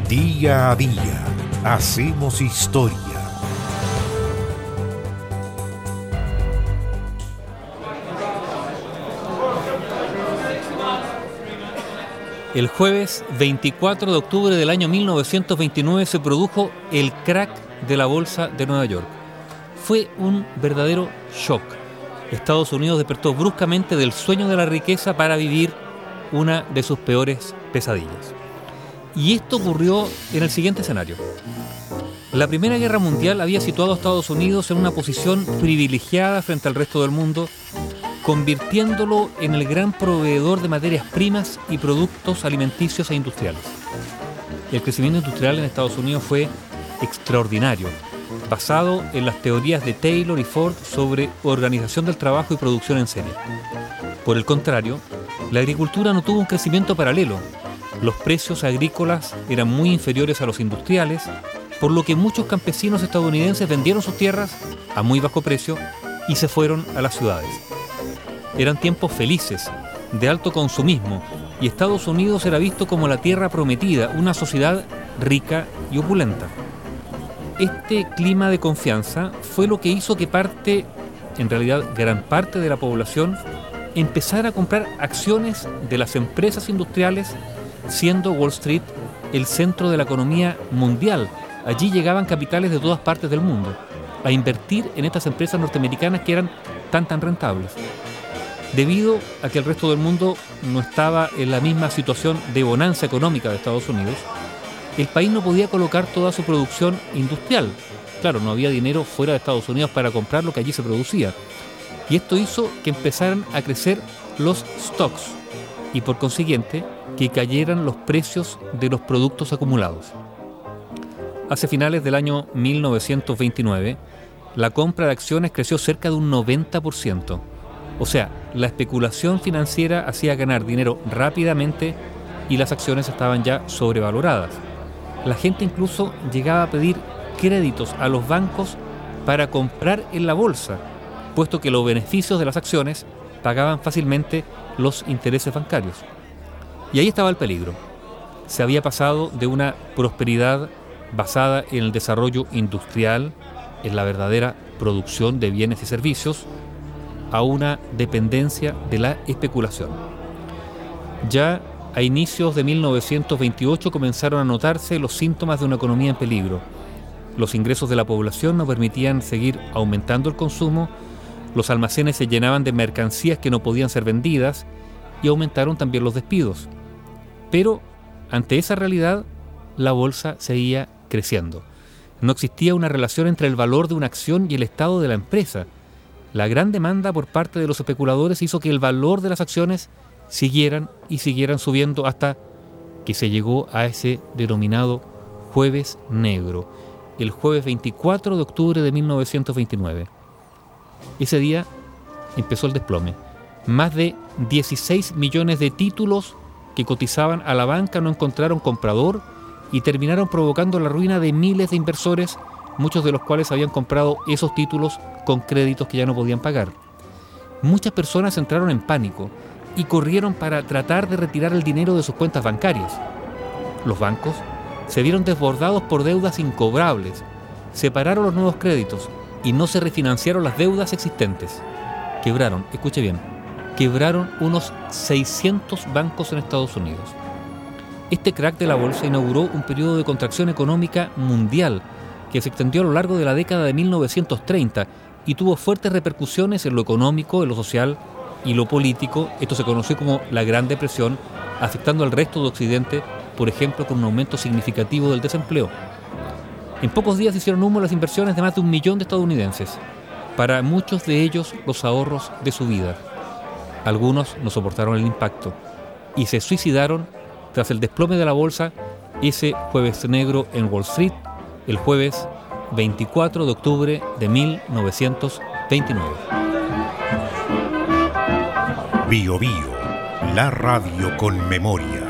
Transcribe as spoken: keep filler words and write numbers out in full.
Día a día hacemos historia. El jueves veinticuatro de octubre del año mil novecientos veintinueve se produjo el crack de la bolsa de Nueva York. Fue un verdadero shock. Estados Unidos despertó bruscamente del sueño de la riqueza para vivir una de sus peores pesadillas. Y esto ocurrió en el siguiente escenario. La Primera Guerra Mundial había situado a Estados Unidos en una posición privilegiada frente al resto del mundo, convirtiéndolo en el gran proveedor de materias primas y productos alimenticios e industriales. El crecimiento industrial en Estados Unidos fue extraordinario, basado en las teorías de Taylor y Ford sobre organización del trabajo y producción en serie. Por el contrario, la agricultura no tuvo un crecimiento paralelo. Los precios agrícolas eran muy inferiores a los industriales, por lo que muchos campesinos estadounidenses vendieron sus tierras a muy bajo precio y se fueron a las ciudades. Eran tiempos felices, de alto consumismo, y Estados Unidos era visto como la tierra prometida, una sociedad rica y opulenta. Este clima de confianza fue lo que hizo que parte, en realidad gran parte de la población, empezara a comprar acciones de las empresas industriales, siendo Wall Street el centro de la economía mundial. Allí llegaban capitales de todas partes del mundo a invertir en estas empresas norteamericanas que eran tan tan rentables. Debido a que el resto del mundo no estaba en la misma situación de bonanza económica de Estados Unidos, el país no podía colocar toda su producción industrial. Claro, no había dinero fuera de Estados Unidos para comprar lo que allí se producía. Y esto hizo que empezaran a crecer los stocks y por consiguiente que cayeran los precios de los productos acumulados. Hacia finales del año mil novecientos veintinueve, la compra de acciones creció cerca de un noventa por ciento. O sea, la especulación financiera hacía ganar dinero rápidamente y las acciones estaban ya sobrevaloradas. La gente incluso llegaba a pedir créditos a los bancos para comprar en la bolsa, puesto que los beneficios de las acciones pagaban fácilmente los intereses bancarios. Y ahí estaba el peligro. Se había pasado de una prosperidad basada en el desarrollo industrial, en la verdadera producción de bienes y servicios, a una dependencia de la especulación. Ya a inicios de mil novecientos veintiocho comenzaron a notarse los síntomas de una economía en peligro. Los ingresos de la población no permitían seguir aumentando el consumo, los almacenes se llenaban de mercancías que no podían ser vendidas y aumentaron también los despidos. Pero ante esa realidad, la bolsa seguía creciendo. No existía una relación entre el valor de una acción y el estado de la empresa. La gran demanda por parte de los especuladores hizo que el valor de las acciones siguieran y siguieran subiendo hasta que se llegó a ese denominado jueves negro, el jueves veinticuatro de octubre de mil novecientos veintinueve. Ese día empezó el desplome. Más de dieciséis millones de títulos que cotizaban a la banca no encontraron comprador y terminaron provocando la ruina de miles de inversores, muchos de los cuales habían comprado esos títulos con créditos que ya no podían pagar. Muchas personas entraron en pánico y corrieron para tratar de retirar el dinero de sus cuentas bancarias. Los bancos se vieron desbordados por deudas incobrables, separaron los nuevos créditos y no se refinanciaron las deudas existentes. Quebraron, escuche bien, quebraron unos seiscientos bancos en Estados Unidos. Este crack de la bolsa inauguró un periodo de contracción económica mundial que se extendió a lo largo de la década de mil novecientos treinta y tuvo fuertes repercusiones en lo económico, en lo social y lo político. Esto se conoció como la Gran Depresión, afectando al resto de Occidente, por ejemplo, con un aumento significativo del desempleo. En pocos días hicieron humo las inversiones de más de un millón de estadounidenses, para muchos de ellos los ahorros de su vida. Algunos no soportaron el impacto y se suicidaron tras el desplome de la bolsa ese jueves negro en Wall Street, el jueves veinticuatro de octubre de mil novecientos veintinueve. Bio Bio, la radio con memoria.